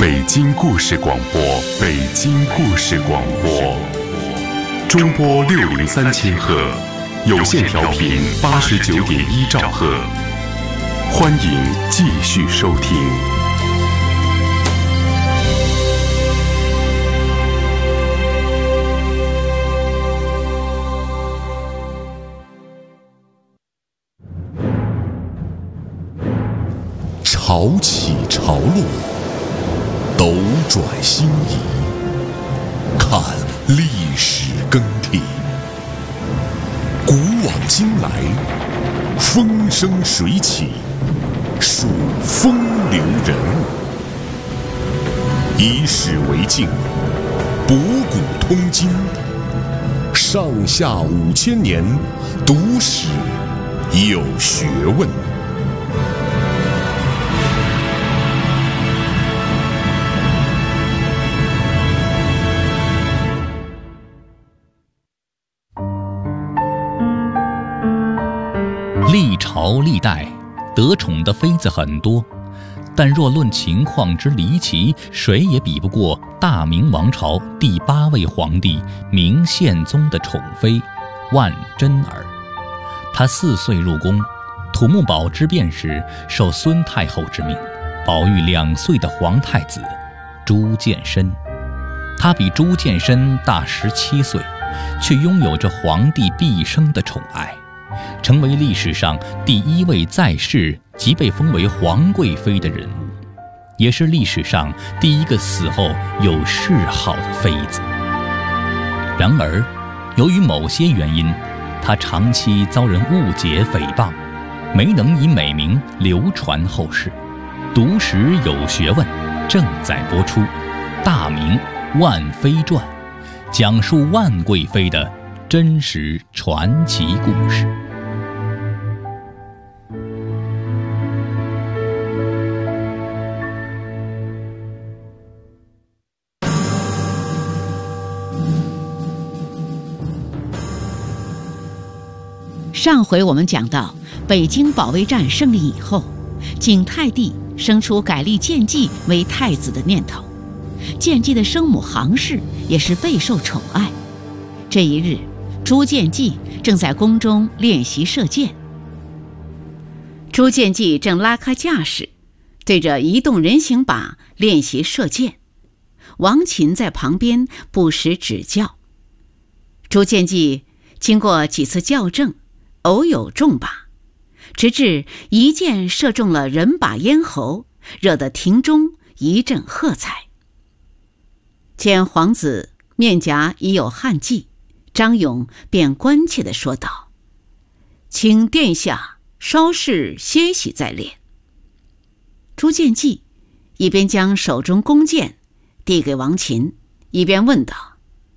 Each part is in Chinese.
北京故事广播，北京故事广播，中波603千赫，有线调频89.1兆赫，欢迎继续收听。潮起潮落，斗转星移，看历史更替，古往今来，风生水起，数风流人物。以史为镜，博古通今，上下5000年，读史有学问。 历朝历代得宠的妃子很多，但若论情况之离奇，谁也比不过大明王朝第8位皇帝明宪宗的宠妃万贞儿。她4岁入宫，土木堡之变时受孙太后之命，保育2岁的皇太子朱见深。她比朱见深大17岁，却拥有着皇帝毕生的宠爱，成为历史上第1位在世即被封为皇贵妃的人物，也是历史上第1个死后有谥号的妃子。然而，由于某些原因，她长期遭人误解诽谤，没能以美名流传后世。读史有学问正在播出《大明万妃传》，讲述万贵妃的真实传奇故事。 上回我们讲到，北京保卫战胜利以后，景泰帝生出改立建济为太子的念头。建济的生母杭氏也是备受宠爱。这一日，朱见济正在宫中练习射箭。朱见济正拉开架势，对着移动人形靶练习射箭。王琴在旁边不时指教。朱见济经过几次校正，偶有中靶，直至一箭射中了人靶咽喉，惹得庭中一阵喝彩。见皇子面颊已有汗迹，张勇便关切地说道：“请殿下稍事歇息再练。”朱见济一边将手中弓箭递给王琴，一边问道：“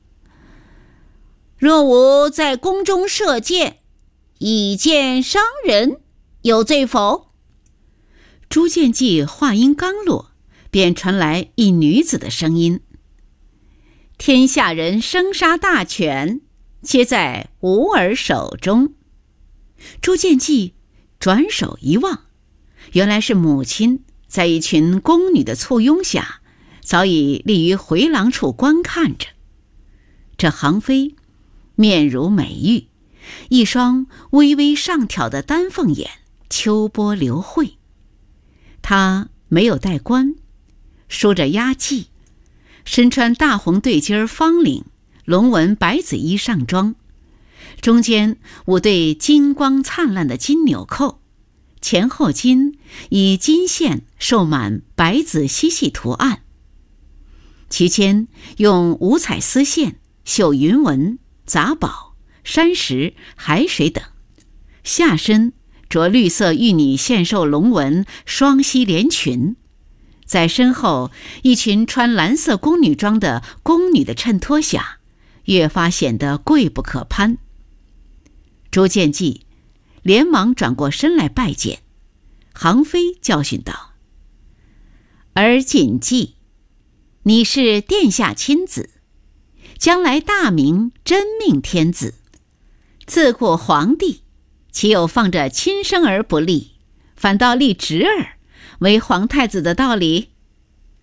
若吾在宫中射箭，以箭伤人，有罪否？”朱见济话音刚落，便传来一女子的声音：“天下人生杀大权，皆在吾儿手中。”朱见济转手一望，原来是母亲在一群宫女的簇拥下，早已立于回廊处观看着。这杭妃面如美玉，一双微微上挑的丹凤眼秋波流慧。她没有戴冠，梳着压髻，身穿大红对襟方领龙纹白紫衣上装，中间5对金光灿烂的金纽扣，前后襟以金线绶满白紫细细图案，其间用5彩丝线绣云纹、杂宝、山石、海水等，下身着绿色玉女线绶龙纹双膝连裙，在身后一群穿蓝色宫女装的宫女的衬托下，越发显得贵不可攀。朱见济连忙转过身来拜见，杭妃教训道：“儿谨记，你是殿下亲子，将来大明真命天子，自古皇帝岂有放着亲生儿不立，反倒立侄儿为皇太子的道理？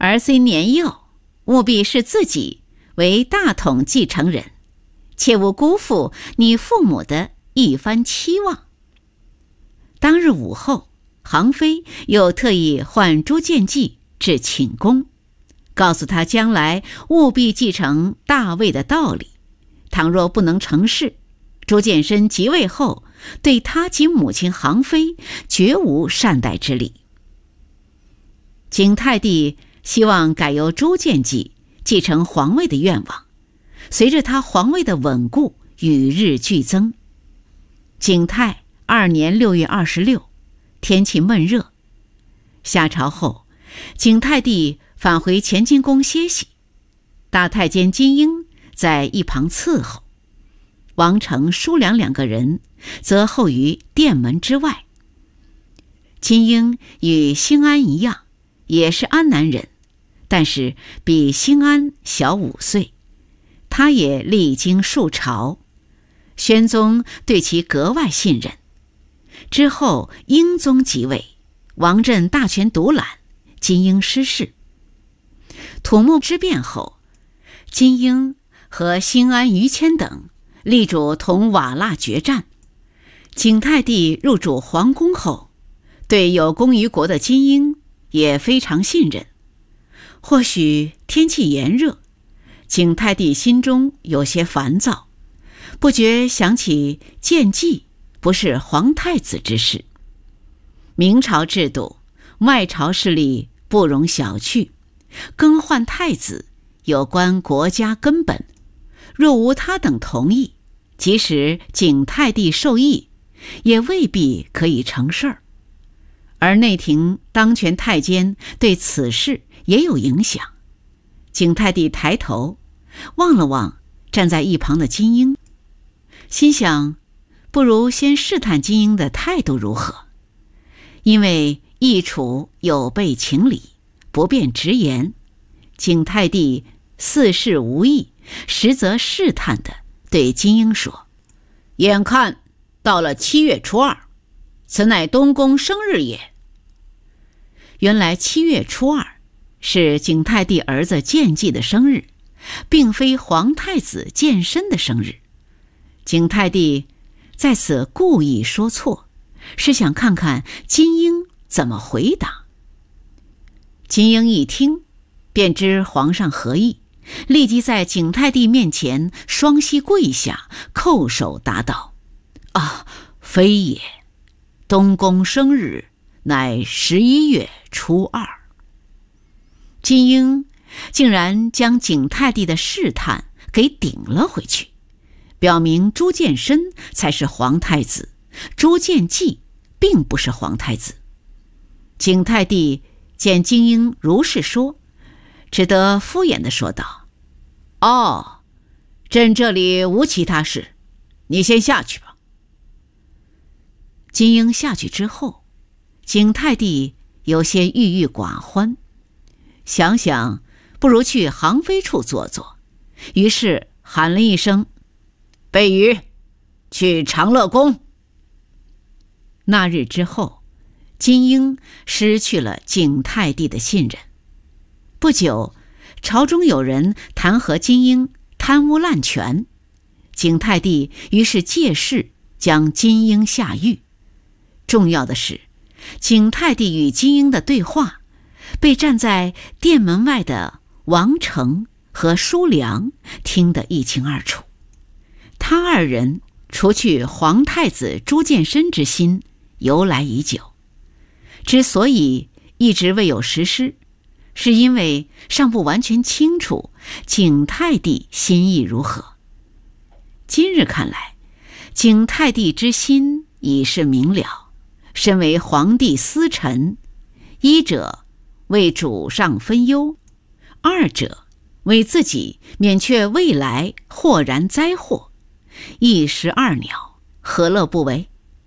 儿虽年幼，务必视自己为大统继承人，切勿辜负你父母的一番期望。当日午后，杭妃又特意唤朱见济至寝宫，告诉他将来务必继承大位的道理。倘若不能成事，朱见深即位后，对他及母亲杭妃绝无善待之理。景泰帝希望改由朱见济继承皇位的愿望，随着他皇位的稳固与日俱增。景泰2年6月26，天气闷热，下朝后，景泰帝返回乾清宫歇息，大太监金英在一旁伺候，王成、叔良2个人则候于殿门之外。金英与兴安一样，也是安南人，但是比兴安小5岁，他也历经数朝，宣宗对其格外信任。之后英宗即位，王振大权独揽，金英失势。土木之变后，金英和兴安、于谦等力主同瓦剌决战。景泰帝入主皇宫后，对有功于国的金英也非常信任。或许天气炎热，景泰帝心中有些烦躁，不觉想起见济不是皇太子之事。明朝制度，外朝势力不容小觑，更换太子有关国家根本，若无他等同意，即使景泰帝授意，也未必可以成事儿。而内廷当权太监对此事也有影响。景泰帝抬头望了望站在一旁的金英，心想不如先试探金英的态度如何，因为易处有备情理，不便直言。景泰帝似是无意，实则试探地对金英说：眼看到了7月初2，此乃东宫生日也。原来7月初2是景泰帝儿子建济的生日，并非皇太子建深的生日。景泰帝在此故意说错，是想看看金英怎么回答。金英一听，便知皇上何意，立即在景泰帝面前双膝跪下，叩首答道：啊，非也，东宫生日乃11月初2。金英竟然将景泰帝的试探给顶了回去，表明朱见深才是皇太子，朱见济并不是皇太子。景泰帝见金英如是说，只得敷衍地说道：哦，朕这里无其他事，你先下去吧。金英下去之后，景泰帝有些郁郁寡欢，想想不如去杭妃处坐坐，于是喊了一声：备瑜，去长乐宫。那日之后，金英失去了景泰帝的信任。不久，朝中有人弹劾金英贪污滥权，景泰帝于是借势将金英下狱。重要的是，景泰帝与金英的对话被站在殿门外的王成和叔良听得一清二楚。他2人除去皇太子朱见深之心由来已久，之所以一直未有实施，是因为尚不完全清楚景泰帝心意如何。今日看来，景泰帝之心已是明了。身为皇帝私臣，一者为主上分忧，二者为自己免却未来豁然灾祸，一石二鸟，何乐不为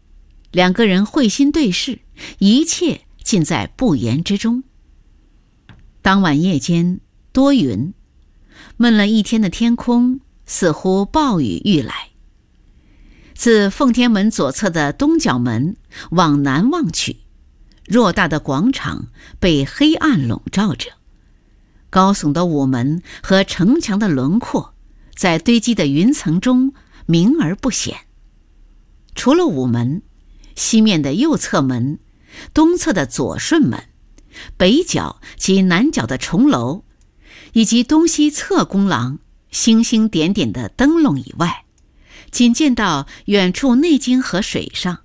？2个人会心对视，一切尽在不言之中。当晚夜间多云，闷了一天的天空似乎暴雨欲来。自奉天门左侧的东角门往南望去，偌大的广场被黑暗笼罩着， 高耸的午门和城墙的轮廓在堆积的云层中明而不显。除了午门，西面的右侧门、东侧的左顺门、北角及南角的重楼，以及东西侧宫廊星星点点的灯笼以外，仅见到远处内京河水上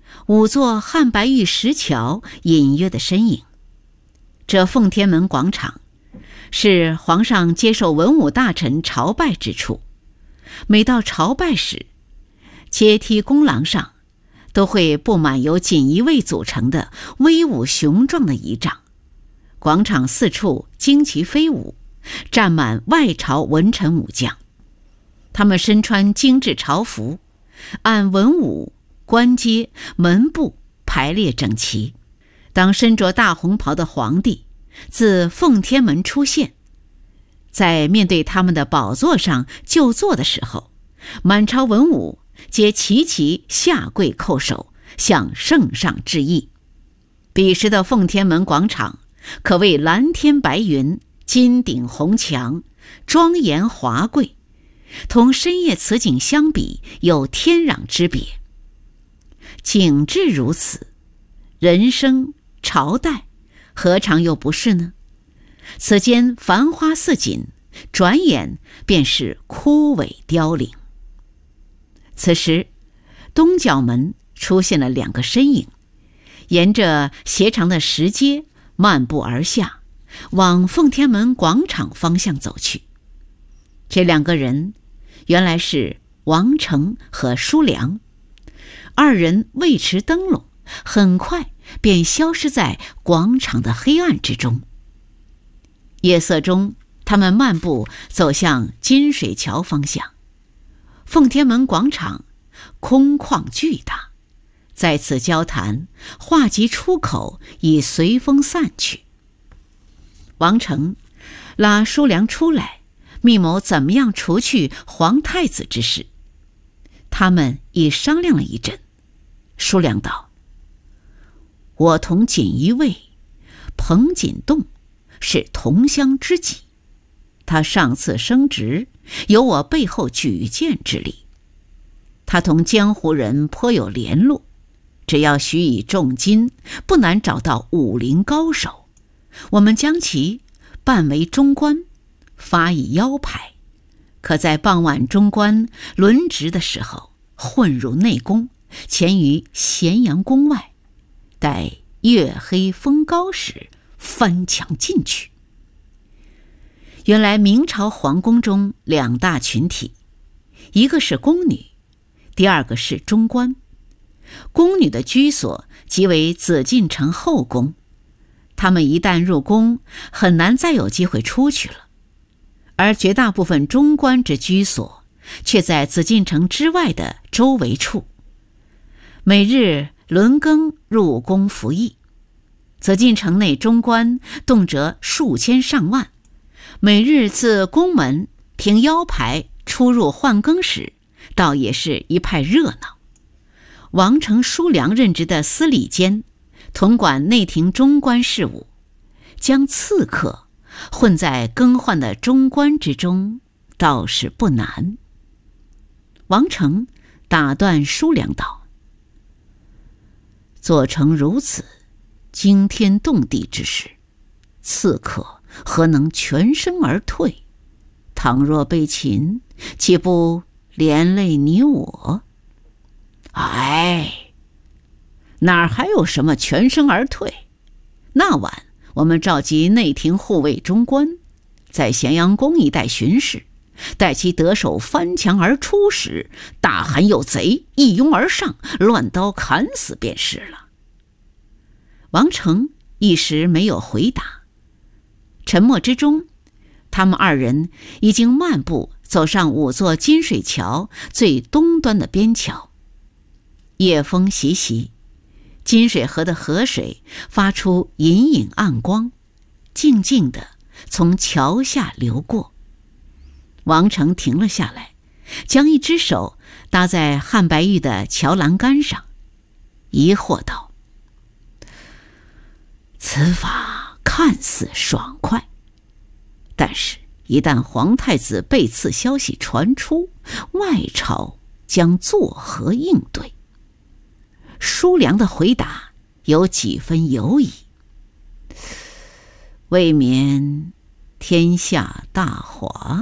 5座汉白玉石桥隐约的身影。这奉天门广场是皇上接受文武大臣朝拜之处，每到朝拜时，阶梯宫廊上都会布满由锦衣卫组成的威武雄壮的仪仗，广场四处旌旗飞舞，站满外朝文臣武将。他们身穿精致朝服，按文武、官阶、门部排列整齐。当身着大红袍的皇帝自奉天门出现，在面对他们的宝座上就坐的时候，满朝文武皆齐齐下跪叩首，向圣上致意。彼时的奉天门广场可谓蓝天白云，金顶红墙，庄严华贵，同深夜此景相比，有天壤之别。景致如此，人生朝代何尝又不是呢？此间繁花似锦，转眼便是枯萎凋零。此时东角门出现了2个身影，沿着斜长的石阶漫步而下，往奉天门广场方向走去。这2个人原来是王成和叔良，2人未持灯笼，很快便消失在广场的黑暗之中。夜色中，他们漫步走向金水桥方向。奉天门广场空旷巨大，在此交谈，话及出口已随风散去。王成拉叔良出来，密谋怎么样除去皇太子之事。他们已商量了一阵。叔良道：我同锦衣卫彭锦栋是同乡知己，他上次升职，有我背后举荐之力。他同江湖人颇有联络，只要许以重金，不难找到武林高手。我们将其办为中官，发以腰牌，可在傍晚中官轮值的时候混入内宫，潜于咸阳宫外，待月黑风高时翻墙进去。原来明朝皇宫中2大群体，一个是宫女，第2个是中官。宫女的居所即为紫禁城后宫，她们一旦入宫，很难再有机会出去了。而绝大部分中官之居所却在紫禁城之外的周围处，每日轮更入宫服役。紫禁城内中官动辄数千上万，每日自宫门凭腰牌出入换更时，倒也是一派热闹。王成、叔良任职的司礼监统管内廷中官事务，将刺客混在更换的中官之中，倒是不难。王成打断叔良道：做成如此惊天动地之事，刺客何能全身而退？倘若被擒，岂不连累你我？哎，哪儿还有什么全身而退？那晚我们召集内廷护卫中官，在咸阳宫一带巡视，待其得手翻墙而出时，大喊有贼，一拥而上，乱刀砍死便是了。王成一时没有回答。沉默之中，他们2人已经漫步走上5座金水桥最东端的边桥。夜风习习，金水河的河水发出隐隐暗光，静静地从桥下流过。王成停了下来，将一只手搭在汉白玉的桥栏杆上，疑惑道：此法看似爽快， 但是一旦皇太子被刺消息传出，外朝将作何应对？叔良的回答有几分犹疑：未免天下大华。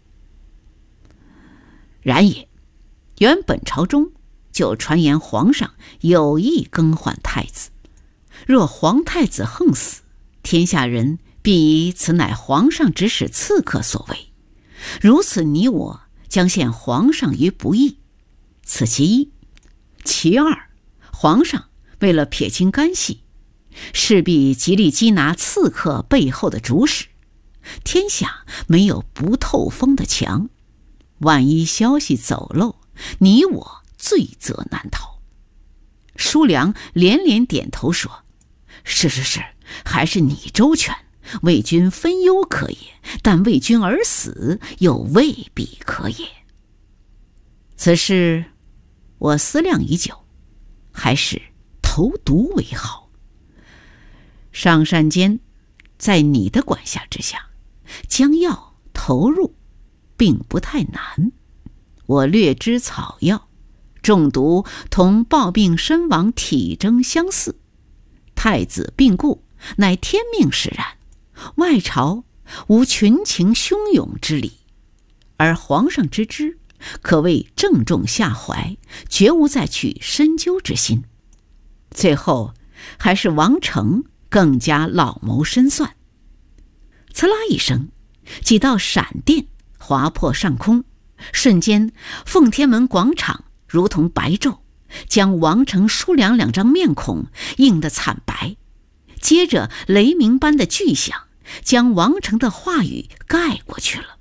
然也，原本朝中就传言皇上有意更换太子，若皇太子横死，天下人必以此乃皇上指使刺客所为，如此你我将陷皇上于不义，此其一。其二，皇上为了撇清干系，势必极力缉拿刺客背后的主使，天下没有不透风的墙，万一消息走漏，你我罪责难逃。叔良连连点头说：是，还是你周全，为君分忧可也，但为君而死又未必可也。此事我思量已久，还是投毒为好。上善间在你的管辖之下，将药投入并不太难。我略知草药，中毒同暴病身亡体征相似，太子病故乃天命使然，外朝无群情汹涌之理，而皇上之知可谓正中下怀，绝无再去深究之心。最后还是王成更加老谋深算。呲啦一声，几道闪电划破上空，瞬间奉天门广场如同白昼，将王成、叔良两张面孔映得惨白。接着雷鸣般的巨响将王成的话语盖过去了。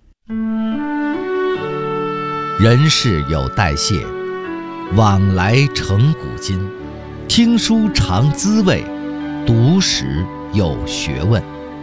人事有代谢，往来成古今。听书尝滋味，读史有学问。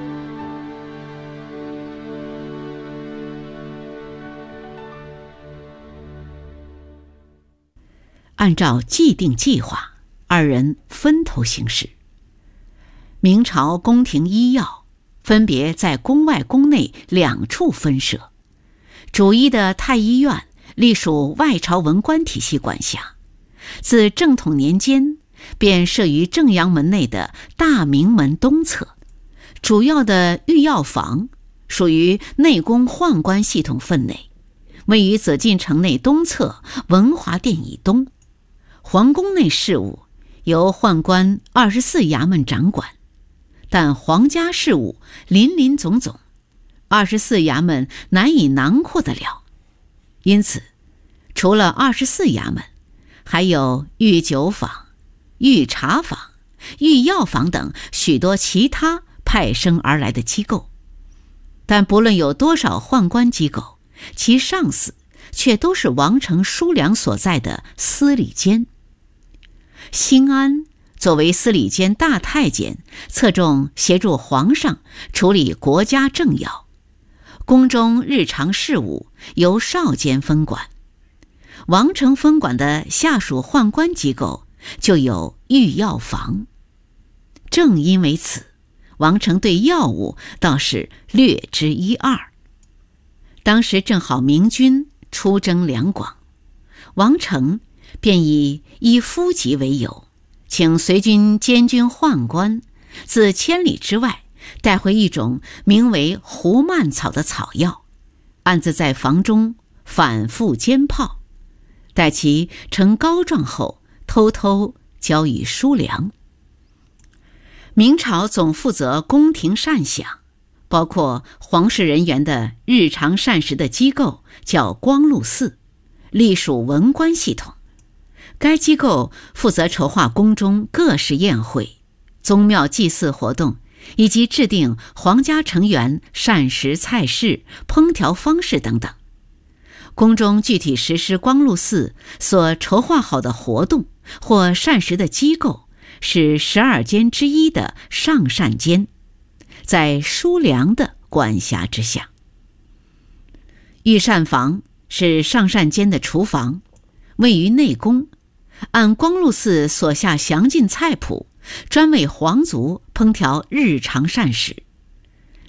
按照既定计划，二人分头行事。明朝宫廷医药分别在宫外宫内两处分设，主一的太医院隶属外朝文官体系管辖，自正统年间便设于正阳门内的大明门东侧。主要的御药房属于内宫宦官系统分内，位于紫禁城内东侧文华殿以东。皇宫内事务由宦官24衙门掌管，但皇家事务林林总总，24衙门难以囊括得了。因此除了24衙门，还有御酒坊、御茶坊、御药坊等许多其他派生而来的机构。但不论有多少宦官机构，其上司却都是王成、叔良所在的司礼监。兴安作为司礼监大太监，侧重协助皇上处理国家政要，宫中日常事务由少监分管。王成分管的下属宦官机构就有御药房。正因为此，王成对药物倒是略知一二。当时正好明军出征两广，王成便以依夫籍为由，请随军监军宦官自千里之外带回一种名为胡蔓草的草药，暗自在房中反复煎泡，待其成膏状后偷偷交与叔良。明朝总负责宫廷膳饷，包括皇室人员的日常膳食的机构叫光禄寺，隶属文官系统。该机构负责筹划宫中各式宴会、宗庙祭祀活动，以及制定皇家成员膳食菜式、烹调方式等等。宫中具体实施光禄寺所筹划好的活动或膳食的机构是12监之一的上膳监，在叔良的管辖之下。御膳房是上膳监的厨房，位于内宫，按光禄寺所下详尽菜谱，专为皇族烹调日常膳食。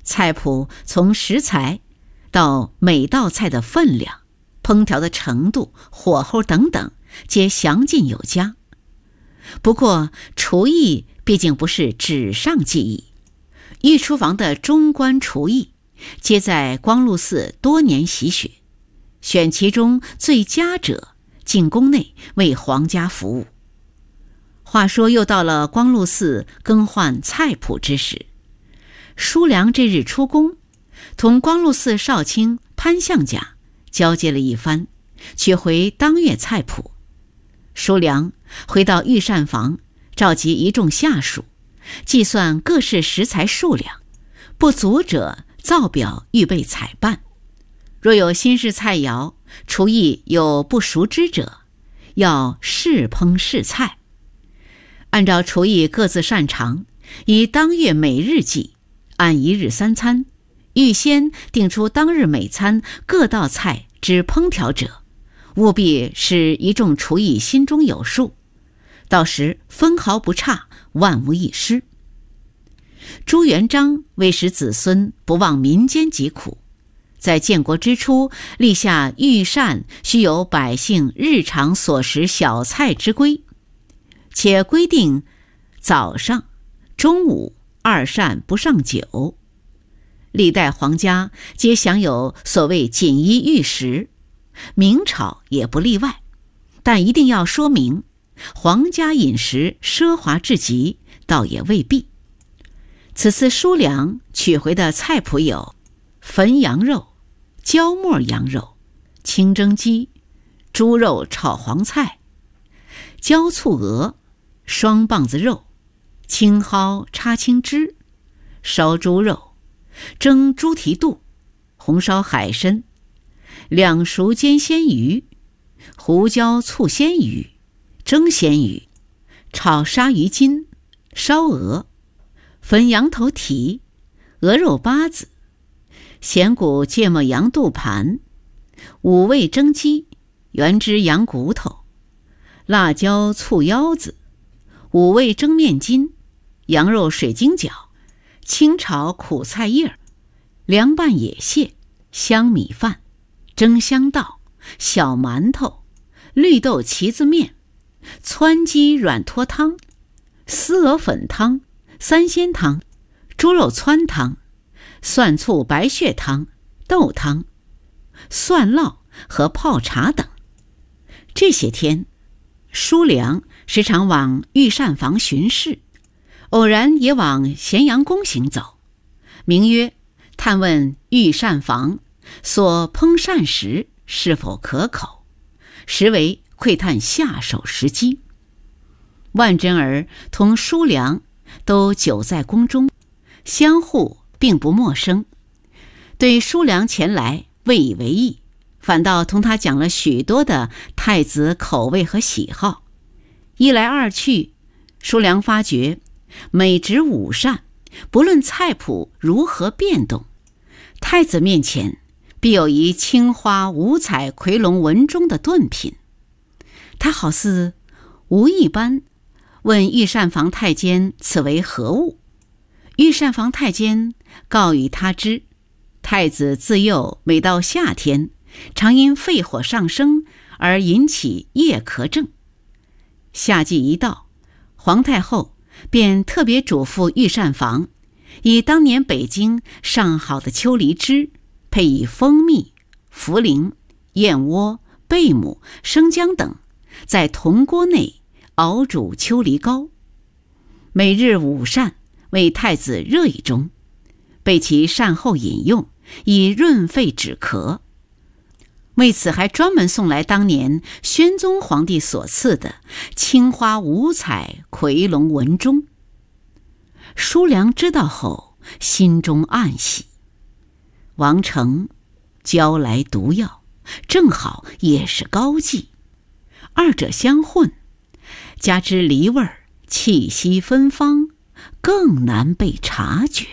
菜谱从食材到每道菜的分量、烹调的程度、火候等等，皆详尽有加。不过，厨艺毕竟不是纸上技艺，御厨房的中观厨艺，皆在光禄寺多年习学，选其中最佳者进宫内为皇家服务。话说又到了光禄寺更换菜谱之时，叔良这日出宫，同光禄寺少卿潘相甲交接了一番，取回当月菜谱。叔良回到御膳房，召集一众下属，计算各式食材数量，不足者造表预备采办。若有新式菜肴，厨艺有不熟知者，要试烹试菜。按照厨艺各自擅长，以当月每日计，按一日3餐，预先定出当日每餐各道菜之烹调者，务必使一众厨艺心中有数，到时分毫不差，万无一失。朱元璋为使子孙不忘民间疾苦，在建国之初立下御膳须有百姓日常所食小菜之规，且规定早上、中午2膳不上酒。历代皇家皆享有所谓锦衣玉食，明朝也不例外，但一定要说明皇家饮食奢华至极，倒也未必。此次叔良取回的菜谱有焚羊肉、椒末羊肉、清蒸鸡、猪肉炒黄菜、椒醋鹅、双棒子肉、青蒿插青汁、烧猪肉、蒸猪蹄肚、红烧海参、两熟煎鲜鱼、胡椒醋鲜鱼、蒸鲜鱼、炒鲨鱼筋、烧鹅、焚羊头蹄、鹅肉八子、咸骨芥末羊肚盘、五味蒸鸡、原汁羊骨头、辣椒醋腰子、五味蒸面筋、羊肉水晶饺、清炒苦菜叶、凉拌野蟹、香米饭、蒸香稻、小馒头、绿豆旗子面、汆鸡软脱汤、丝鹅粉汤、三鲜汤、猪肉汆汤、蒜醋白血汤、豆汤、蒜烙和泡茶等。这些天，叔良时常往御膳房巡视，偶然也往咸阳宫行走，名曰探问御膳房所烹膳食是否可口，实为窥探下手时机。万贞儿同叔良都久在宫中，相互并不陌生，对叔良前来未以为意，反倒同他讲了许多的太子口味和喜好。一来二去，叔良发觉每值午膳，不论菜谱如何变动，太子面前必有一青花五彩夔龙纹中的炖品。他好似无意般问御膳房太监此为何物，御膳房太监告与他知，太子自幼每到夏天，常因肺火上升而引起夜咳症。夏季一到，皇太后便特别嘱咐御膳房，以当年北京上好的秋梨汁，配以蜂蜜、茯苓、燕窝、贝母、生姜等，在铜锅内熬煮秋梨膏，每日午膳为太子热一盅，备其膳后饮用，以润肺止咳。为此还专门送来当年宣宗皇帝所赐的青花五彩夔龙纹钟。叔良知道后，心中暗喜，王成交来毒药，正好也是膏剂，二者相混，加之梨味儿气息芬芳，更难被察觉。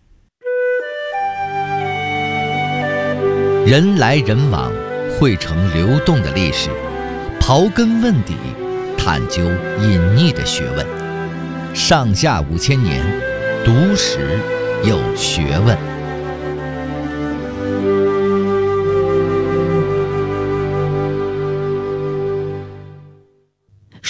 人来人往，汇成流动的历史，刨根问底，探究隐匿的学问。上下5000年，读史有学问。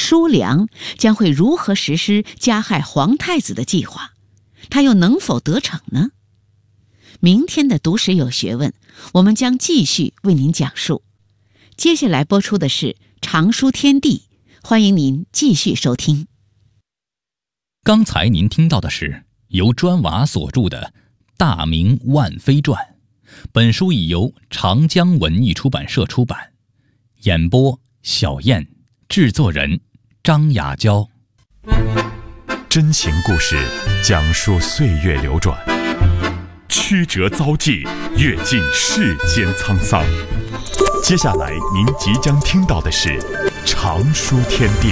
叔良将会如何实施加害皇太子的计划，他又能否得逞呢？明天的读史有学问，我们将继续为您讲述。接下来播出的是《藏书天地》，欢迎您继续收听。 刚才您听到的是由砖瓦所著的《大明万妃传》，本书已由长江文艺出版社出版。演播小燕，制作人张雅娇。 真情故事讲述岁月流转，曲折遭际，阅尽世间沧桑。接下来您即将听到的是《藏书天地》。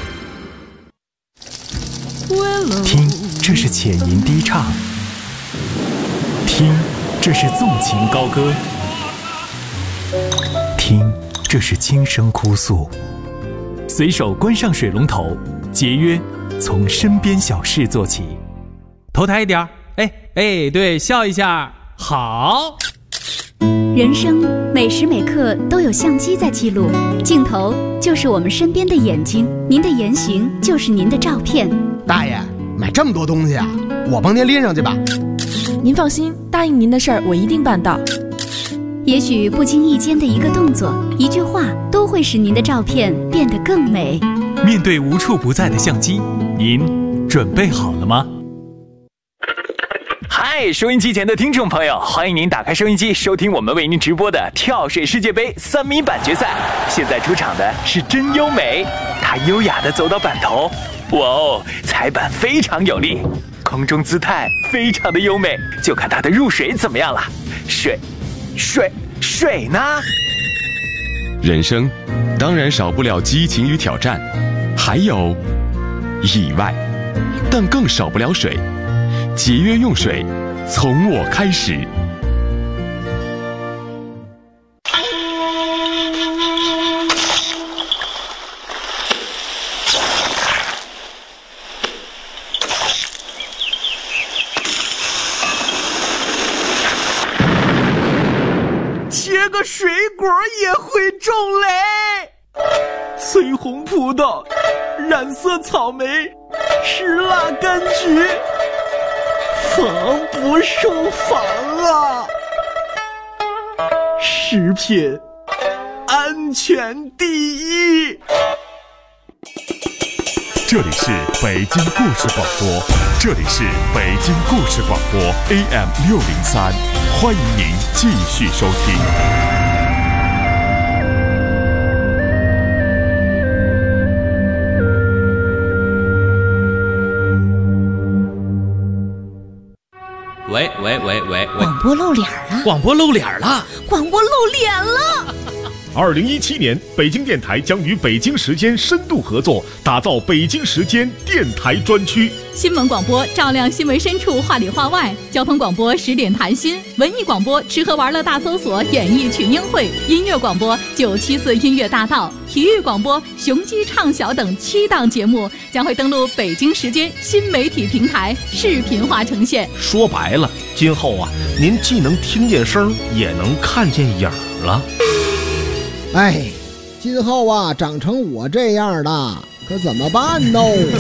听，这是浅吟低唱；听，这是纵情高歌；听，这是轻声哭诉。随手关上水龙头，节约从身边小事做起。头抬一点，对，笑一下，好。 人生每时每刻都有相机在记录，镜头就是我们身边的眼睛，您的言行就是您的照片。 大爷，买这么多东西啊，我帮您拎上去吧。 您放心，答应您的事儿我一定办到。 也许不经意间的一个动作、一句话，都会使您的照片变得更美。 面对无处不在的相机，您准备好了吗？嗨，收音机前的听众朋友，欢迎您打开收音机，收听我们为您直播的跳水世界杯3米板决赛。现在出场的是真优美，她优雅地走到板头，哇哦，踩板非常有力，空中姿态非常的优美，就看她的入水怎么样了。水呢？ 人生当然少不了激情与挑战，还有意外，但更少不了水。节约用水，从我开始。 切个水果也会中雷，翠红葡萄，染色草莓，石蜡柑橘，防不胜防啊！食品安全第一。 这里是北京故事广播，这里是北京故事广播 AM603，欢迎您继续收听。 喂， 广播露脸了！ 广播露脸了！ 广播露脸了 ！2017年，北京电台将与北京时间深度合作，打造北京时间电台专区。 新闻广播照亮新闻深处，话里话外；交通广播10点谈心；文艺广播吃喝玩乐大搜索，演艺群英会；音乐广播974音乐大道；体育广播雄鸡唱晓等7档节目将会登陆北京时间新媒体平台，视频化呈现。 说白了，今后啊，您既能听见声，也能看见影了。 哎，今后啊，长成我这样的，可怎么办呢？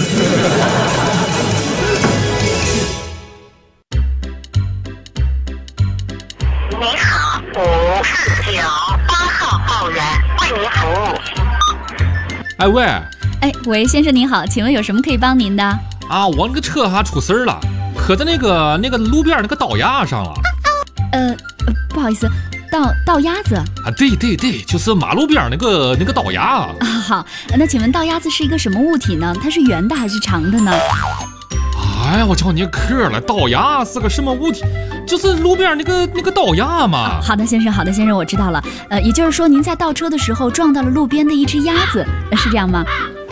你好，549，8号报员为您服务。 喂，先生您好，请问有什么可以帮您的？ 啊，我那个车还出事儿了，磕在那个路边那个倒牙上了。 不好意思。倒鸭子啊，对，就是马路边那个倒牙啊。 好，那请问倒鸭子是一个什么物体呢？它是圆的还是长的呢？ 哎呀，我叫你磕了，倒牙是个什么物体？就是路边那个倒牙嘛。 好的，先生，我知道了。也就是说您在倒车的时候撞到了路边的一只鸭子，是这样吗？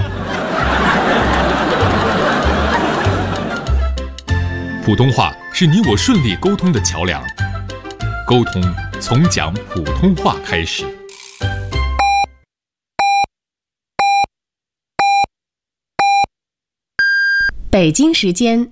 普通话是你我顺利沟通的桥梁，沟通从讲普通话开始。 北京时间